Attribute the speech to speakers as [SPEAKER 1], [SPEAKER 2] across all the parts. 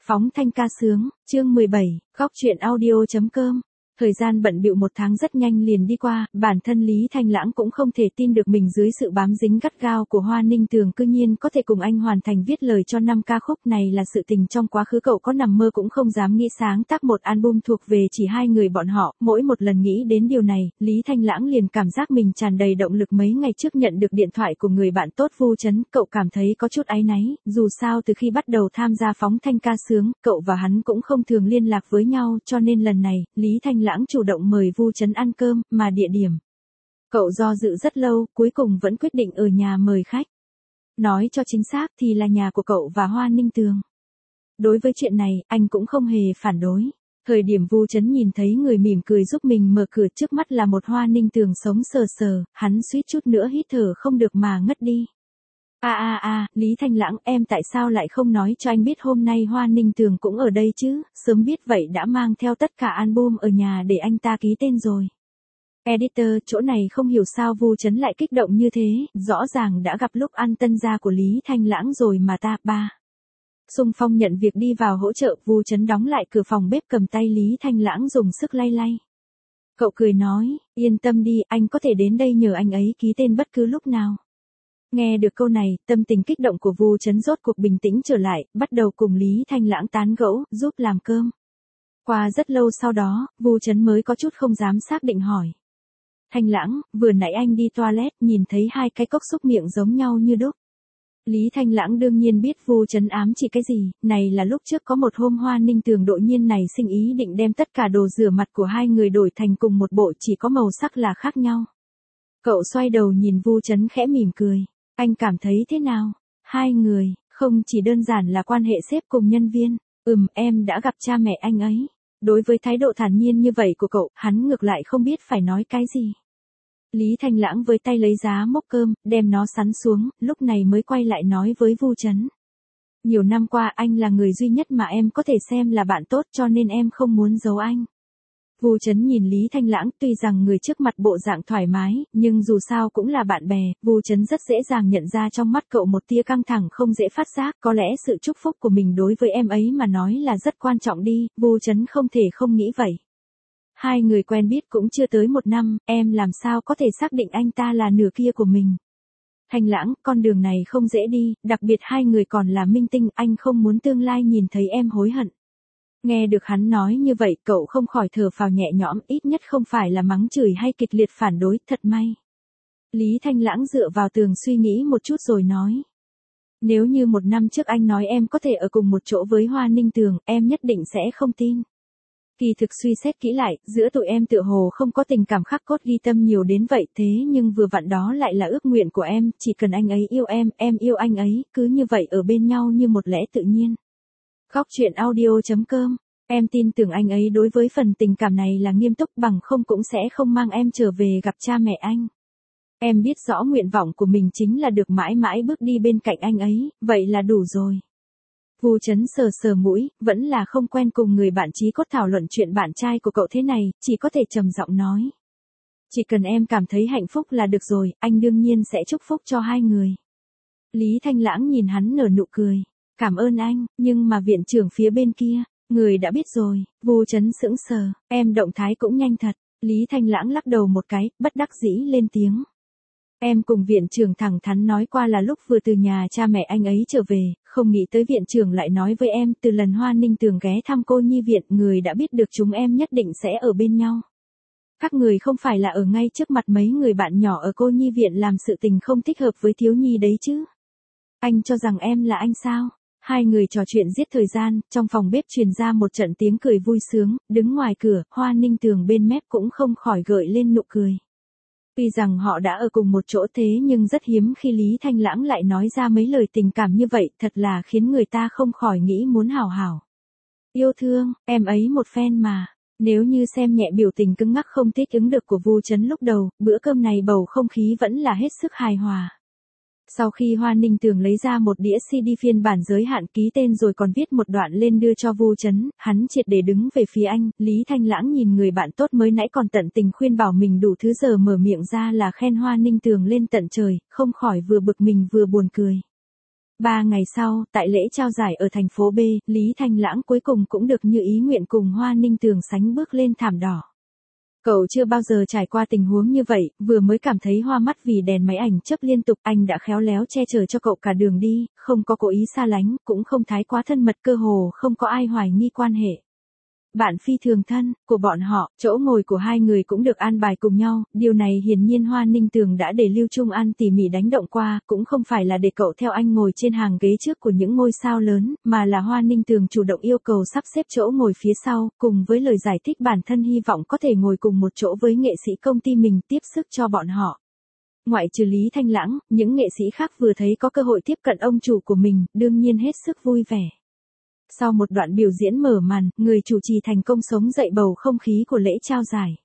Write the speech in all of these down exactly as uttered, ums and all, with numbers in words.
[SPEAKER 1] Phóng thanh ca sướng, chương mười bảy, góc truyện audio.com. Thời gian bận bịu một tháng rất nhanh liền đi qua, bản thân Lý Thanh Lãng cũng không thể tin được mình dưới sự bám dính gắt gao của Hoa Ninh Tường cư nhiên có thể cùng anh hoàn thành viết lời cho năm ca khúc này là sự tình trong quá khứ cậu có nằm mơ cũng không dám nghĩ sáng tác một album thuộc về chỉ hai người bọn họ, mỗi một lần nghĩ đến điều này, Lý Thanh Lãng liền cảm giác mình tràn đầy động lực. Mấy ngày trước nhận được điện thoại của người bạn tốt Vu Chấn, cậu cảm thấy có chút áy náy, dù sao từ khi bắt đầu tham gia phóng thanh ca sướng, cậu và hắn cũng không thường liên lạc với nhau, cho nên lần này, Lý Thanh Lãng chủ động mời Vu Chấn ăn cơm, mà địa điểm. Cậu do dự rất lâu, cuối cùng vẫn quyết định ở nhà mời khách. Nói cho chính xác thì là nhà của cậu và Hoa Ninh Tường. Đối với chuyện này, anh cũng không hề phản đối. Thời điểm Vu Chấn nhìn thấy người mỉm cười giúp mình mở cửa trước mắt là một Hoa Ninh Tường sống sờ sờ, hắn suýt chút nữa hít thở không được mà ngất đi. A a a, Lý Thanh Lãng, em tại sao lại không nói cho anh biết hôm nay Hoa Ninh Tường cũng ở đây chứ, sớm biết vậy đã mang theo tất cả album ở nhà để anh ta ký tên rồi. Editor, chỗ này không hiểu sao Vu Chấn lại kích động như thế, rõ ràng đã gặp lúc ăn tân gia của Lý Thanh Lãng rồi mà ta, ba. Xung phong nhận việc đi vào hỗ trợ, Vu Chấn đóng lại cửa phòng bếp cầm tay Lý Thanh Lãng dùng sức lay lay. Cậu cười nói, yên tâm đi, anh có thể đến đây nhờ anh ấy ký tên bất cứ lúc nào. Nghe được câu này, tâm tình kích động của Vu Chấn rốt cuộc bình tĩnh trở lại, bắt đầu cùng Lý Thanh Lãng tán gẫu, giúp làm cơm. Qua rất lâu sau đó, Vu Chấn mới có chút không dám xác định hỏi. Thanh Lãng, vừa nãy anh đi toilet, nhìn thấy hai cái cốc xúc miệng giống nhau như đúc. Lý Thanh Lãng đương nhiên biết Vu Chấn ám chỉ cái gì, này là lúc trước có một hôm Hoa Ninh Tường đột nhiên này sinh ý định đem tất cả đồ rửa mặt của hai người đổi thành cùng một bộ, chỉ có màu sắc là khác nhau. Cậu xoay đầu nhìn Vu Chấn khẽ mỉm cười. Anh cảm thấy thế nào? Hai người, không chỉ đơn giản là quan hệ sếp cùng nhân viên. Ừm, em đã gặp cha mẹ anh ấy. Đối với thái độ thản nhiên như vậy của cậu, hắn ngược lại không biết phải nói cái gì. Lý Thanh Lãng với tay lấy giá mốc cơm, đem nó sắn xuống, lúc này mới quay lại nói với Vu Chấn. Nhiều năm qua anh là người duy nhất mà em có thể xem là bạn tốt, cho nên em không muốn giấu anh. Vu Chấn nhìn Lý Thanh Lãng, tuy rằng người trước mặt bộ dạng thoải mái, nhưng dù sao cũng là bạn bè, Vu Chấn rất dễ dàng nhận ra trong mắt cậu một tia căng thẳng không dễ phát giác, có lẽ sự chúc phúc của mình đối với em ấy mà nói là rất quan trọng đi, Vu Chấn không thể không nghĩ vậy. Hai người quen biết cũng chưa tới một năm, em làm sao có thể xác định anh ta là nửa kia của mình. Thanh Lãng, con đường này không dễ đi, đặc biệt hai người còn là minh tinh, anh không muốn tương lai nhìn thấy em hối hận. Nghe được hắn nói như vậy, cậu không khỏi thở phào nhẹ nhõm, ít nhất không phải là mắng chửi hay kịch liệt phản đối, thật may. Lý Thanh Lãng dựa vào tường suy nghĩ một chút rồi nói. Nếu như một năm trước anh nói em có thể ở cùng một chỗ với Hoa Ninh Tường, em nhất định sẽ không tin. Kỳ thực suy xét kỹ lại, giữa tụi em tựa hồ không có tình cảm khắc cốt ghi tâm nhiều đến vậy, thế nhưng vừa vặn đó lại là ước nguyện của em, chỉ cần anh ấy yêu em, em yêu anh ấy, cứ như vậy ở bên nhau như một lẽ tự nhiên. Góc truyện audio.com, em tin tưởng anh ấy đối với phần tình cảm này là nghiêm túc, bằng không cũng sẽ không mang em trở về gặp cha mẹ anh. Em biết rõ nguyện vọng của mình chính là được mãi mãi bước đi bên cạnh anh ấy, vậy là đủ rồi. Vu Chấn sờ sờ mũi, vẫn là không quen cùng người bạn chí cốt thảo luận chuyện bạn trai của cậu thế này, chỉ có thể trầm giọng nói. Chỉ cần em cảm thấy hạnh phúc là được rồi, anh đương nhiên sẽ chúc phúc cho hai người. Lý Thanh Lãng nhìn hắn nở nụ cười. Cảm ơn anh, nhưng mà viện trưởng phía bên kia, người đã biết rồi. Vu Chấn sững sờ, em động thái cũng nhanh thật. Lý Thanh Lãng lắc đầu một cái, bất đắc dĩ lên tiếng. Em cùng viện trưởng thẳng thắn nói qua là lúc vừa từ nhà cha mẹ anh ấy trở về, không nghĩ tới viện trưởng lại nói với em, từ lần Hoa Ninh Tường ghé thăm cô nhi viện, người đã biết được chúng em nhất định sẽ ở bên nhau. Các người không phải là ở ngay trước mặt mấy người bạn nhỏ ở cô nhi viện làm sự tình không thích hợp với thiếu nhi đấy chứ. Anh cho rằng em là anh sao? Hai người trò chuyện giết thời gian, trong phòng bếp truyền ra một trận tiếng cười vui sướng, đứng ngoài cửa, Hoa Ninh Tường bên mép cũng không khỏi gợi lên nụ cười. Tuy rằng họ đã ở cùng một chỗ thế nhưng rất hiếm khi Lý Thanh Lãng lại nói ra mấy lời tình cảm như vậy, thật là khiến người ta không khỏi nghĩ muốn hảo hảo. Yêu thương, em ấy một phen mà. Nếu như xem nhẹ biểu tình cứng ngắc không thích ứng được của Vu Chấn lúc đầu, bữa cơm này bầu không khí vẫn là hết sức hài hòa. Sau khi Hoa Ninh Tường lấy ra một đĩa xê đê phiên bản giới hạn ký tên rồi còn viết một đoạn lên đưa cho Vu Chấn, hắn triệt để đứng về phía anh, Lý Thanh Lãng nhìn người bạn tốt mới nãy còn tận tình khuyên bảo mình đủ thứ giờ mở miệng ra là khen Hoa Ninh Tường lên tận trời, không khỏi vừa bực mình vừa buồn cười. Ba ngày sau, tại lễ trao giải ở thành phố B, Lý Thanh Lãng cuối cùng cũng được như ý nguyện cùng Hoa Ninh Tường sánh bước lên thảm đỏ. Cậu chưa bao giờ trải qua tình huống như vậy, vừa mới cảm thấy hoa mắt vì đèn máy ảnh chớp liên tục, anh đã khéo léo che chở cho cậu cả đường đi, không có cố ý xa lánh, cũng không thái quá thân mật, cơ hồ không có ai hoài nghi quan hệ bạn phi thường thân của bọn họ. Chỗ ngồi của hai người cũng được an bài cùng nhau, điều này hiển nhiên Hoa Ninh Tường đã để Lưu Trung An tỉ mỉ đánh động qua, cũng không phải là để cậu theo anh ngồi trên hàng ghế trước của những ngôi sao lớn, mà là Hoa Ninh Tường chủ động yêu cầu sắp xếp chỗ ngồi phía sau, cùng với lời giải thích bản thân hy vọng có thể ngồi cùng một chỗ với nghệ sĩ công ty mình tiếp sức cho bọn họ. Ngoại trừ Lý Thanh Lãng, những nghệ sĩ khác vừa thấy có cơ hội tiếp cận ông chủ của mình, đương nhiên hết sức vui vẻ. Sau một đoạn biểu diễn mở màn, người chủ trì thành công sống dậy bầu không khí của lễ trao giải.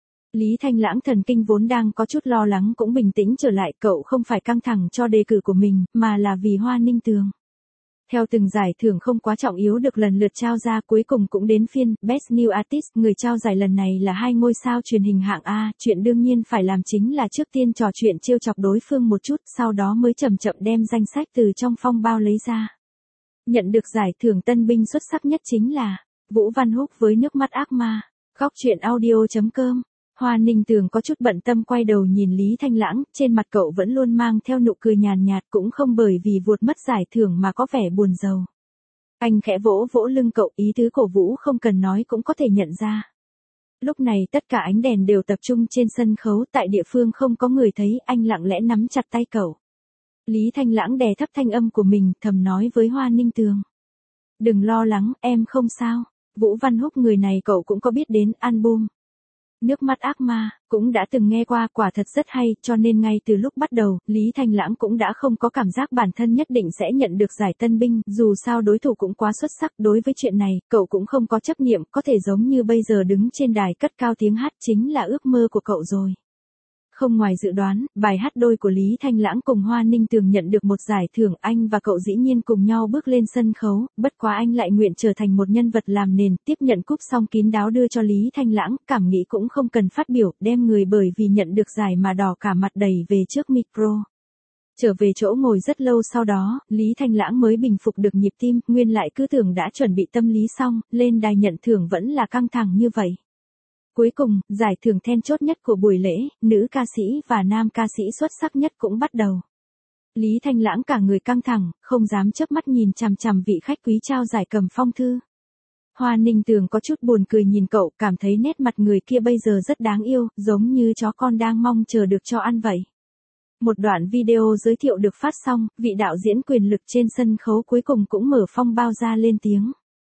[SPEAKER 1] Lý Thanh Lãng thần kinh vốn đang có chút lo lắng cũng bình tĩnh trở lại, cậu không phải căng thẳng cho đề cử của mình, mà là vì Hoa Ninh Tường. Theo từng giải thưởng không quá trọng yếu được lần lượt trao ra, cuối cùng cũng đến phiên Best New Artist, người trao giải lần này là hai ngôi sao truyền hình hạng A, chuyện đương nhiên phải làm chính là trước tiên trò chuyện trêu chọc đối phương một chút, sau đó mới chậm chậm đem danh sách từ trong phong bao lấy ra. Nhận được giải thưởng tân binh xuất sắc nhất chính là Vũ Văn Húc với Nước mắt ác ma. Góc truyện audio chấm com. Hoa Ninh Tường có chút bận tâm quay đầu nhìn Lý Thanh Lãng, trên mặt cậu vẫn luôn mang theo nụ cười nhàn nhạt, cũng không bởi vì vụt mất giải thưởng mà có vẻ buồn rầu. Anh khẽ vỗ vỗ lưng cậu, ý tứ cổ vũ không cần nói cũng có thể nhận ra. Lúc này tất cả ánh đèn đều tập trung trên sân khấu, tại địa phương không có người thấy, anh lặng lẽ nắm chặt tay cậu. Lý Thanh Lãng đè thấp thanh âm của mình, thầm nói với Hoa Ninh Tường. Đừng lo lắng, em không sao. Vũ Văn Húc người này cậu cũng có biết đến, album Nước mắt ác ma, cũng đã từng nghe qua, quả thật rất hay, cho nên ngay từ lúc bắt đầu, Lý Thanh Lãng cũng đã không có cảm giác bản thân nhất định sẽ nhận được giải tân binh, dù sao đối thủ cũng quá xuất sắc. Đối với chuyện này, cậu cũng không có chấp niệm, có thể giống như bây giờ đứng trên đài cất cao tiếng hát chính là ước mơ của cậu rồi. Không ngoài dự đoán, bài hát đôi của Lý Thanh Lãng cùng Hoa Ninh Tường nhận được một giải thưởng, anh và cậu dĩ nhiên cùng nhau bước lên sân khấu, bất quá anh lại nguyện trở thành một nhân vật làm nền, tiếp nhận cúp xong kín đáo đưa cho Lý Thanh Lãng, cảm nghĩ cũng không cần phát biểu, đem người bởi vì nhận được giải mà đỏ cả mặt đẩy về trước micro. Trở về chỗ ngồi rất lâu sau đó, Lý Thanh Lãng mới bình phục được nhịp tim, nguyên lại cứ tưởng đã chuẩn bị tâm lý xong, lên đài nhận thưởng vẫn là căng thẳng như vậy. Cuối cùng, giải thưởng then chốt nhất của buổi lễ, nữ ca sĩ và nam ca sĩ xuất sắc nhất cũng bắt đầu. Lý Thanh Lãng cả người căng thẳng, không dám chớp mắt nhìn chằm chằm vị khách quý trao giải cầm phong thư. Hoa Ninh Tường có chút buồn cười nhìn cậu, cảm thấy nét mặt người kia bây giờ rất đáng yêu, giống như chó con đang mong chờ được cho ăn vậy. Một đoạn video giới thiệu được phát xong, vị đạo diễn quyền lực trên sân khấu cuối cùng cũng mở phong bao ra lên tiếng.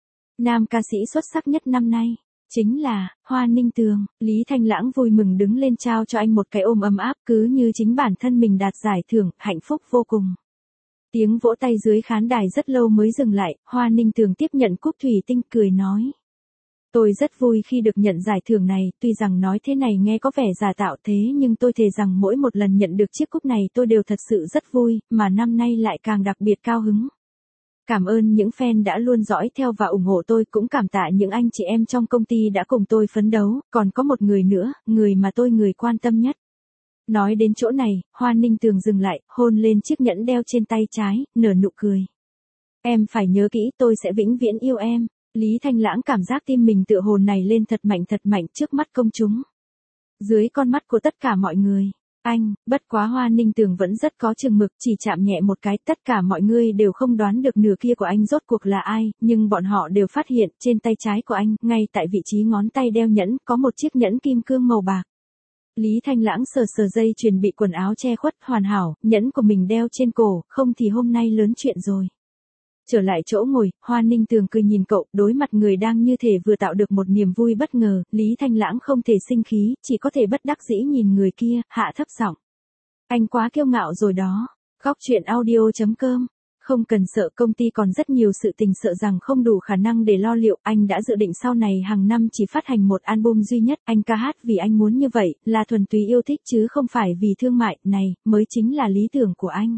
[SPEAKER 1] Nam ca sĩ xuất sắc nhất năm nay chính là Hoa Ninh Tường. Lý Thanh Lãng vui mừng đứng lên trao cho anh một cái ôm ấm áp, cứ như chính bản thân mình đạt giải thưởng, hạnh phúc vô cùng. Tiếng vỗ tay dưới khán đài rất lâu mới dừng lại, Hoa Ninh Tường tiếp nhận cúp thủy tinh cười nói. Tôi rất vui khi được nhận giải thưởng này, tuy rằng nói thế này nghe có vẻ giả tạo thế nhưng tôi thề rằng mỗi một lần nhận được chiếc cúp này tôi đều thật sự rất vui, mà năm nay lại càng đặc biệt cao hứng. Cảm ơn những fan đã luôn dõi theo và ủng hộ tôi, cũng cảm tạ những anh chị em trong công ty đã cùng tôi phấn đấu, còn có một người nữa, người mà tôi người quan tâm nhất. Nói đến chỗ này, Hoa Ninh Tường dừng lại, hôn lên chiếc nhẫn đeo trên tay trái, nở nụ cười. Em phải nhớ kỹ, tôi sẽ vĩnh viễn yêu em. Lý Thanh Lãng cảm giác tim mình tựa hồn này lên thật mạnh thật mạnh trước mắt công chúng. Dưới con mắt của tất cả mọi người. Anh, bất quá Hoa Ninh Tường vẫn rất có chừng mực, chỉ chạm nhẹ một cái, tất cả mọi người đều không đoán được nửa kia của anh rốt cuộc là ai, nhưng bọn họ đều phát hiện, trên tay trái của anh, ngay tại vị trí ngón tay đeo nhẫn, có một chiếc nhẫn kim cương màu bạc. Lý Thanh Lãng sờ sờ dây chuyền bị quần áo che khuất, hoàn hảo, nhẫn của mình đeo trên cổ, không thì hôm nay lớn chuyện rồi. Trở lại chỗ ngồi, Hoa Ninh Tường cười nhìn cậu, đối mặt người đang như thể vừa tạo được một niềm vui bất ngờ, Lý Thanh Lãng không thể sinh khí, chỉ có thể bất đắc dĩ nhìn người kia, hạ thấp giọng. Anh quá kiêu ngạo rồi đó. Góc truyện audio chấm com. Không cần sợ, công ty còn rất nhiều sự tình, sợ rằng không đủ khả năng để lo liệu, anh đã dự định sau này hàng năm chỉ phát hành một album duy nhất, anh ca hát vì anh muốn như vậy, là thuần túy yêu thích chứ không phải vì thương mại, này, mới chính là lý tưởng của anh.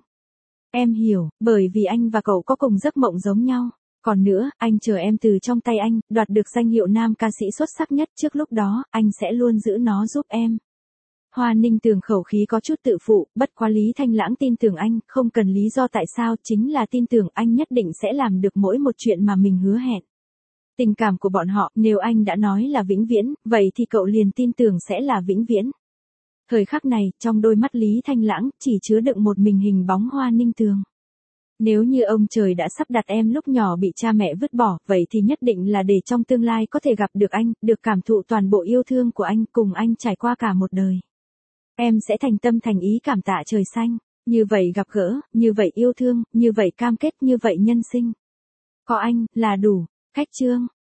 [SPEAKER 1] Em hiểu, bởi vì anh và cậu có cùng giấc mộng giống nhau. Còn nữa, anh chờ em từ trong tay anh, đoạt được danh hiệu nam ca sĩ xuất sắc nhất, trước lúc đó, anh sẽ luôn giữ nó giúp em. Hoa Ninh Tường khẩu khí có chút tự phụ, bất quá Lý Thanh Lãng tin tưởng anh, không cần lý do tại sao, chính là tin tưởng anh nhất định sẽ làm được mỗi một chuyện mà mình hứa hẹn. Tình cảm của bọn họ, nếu anh đã nói là vĩnh viễn, vậy thì cậu liền tin tưởng sẽ là vĩnh viễn. Thời khắc này, trong đôi mắt Lý Thanh Lãng, chỉ chứa đựng một mình hình bóng Hoa Ninh Tường. Nếu như ông trời đã sắp đặt em lúc nhỏ bị cha mẹ vứt bỏ, vậy thì nhất định là để trong tương lai có thể gặp được anh, được cảm thụ toàn bộ yêu thương của anh, cùng anh trải qua cả một đời. Em sẽ thành tâm thành ý cảm tạ trời xanh, như vậy gặp gỡ, như vậy yêu thương, như vậy cam kết, như vậy nhân sinh. Có anh, là đủ. Khách chương.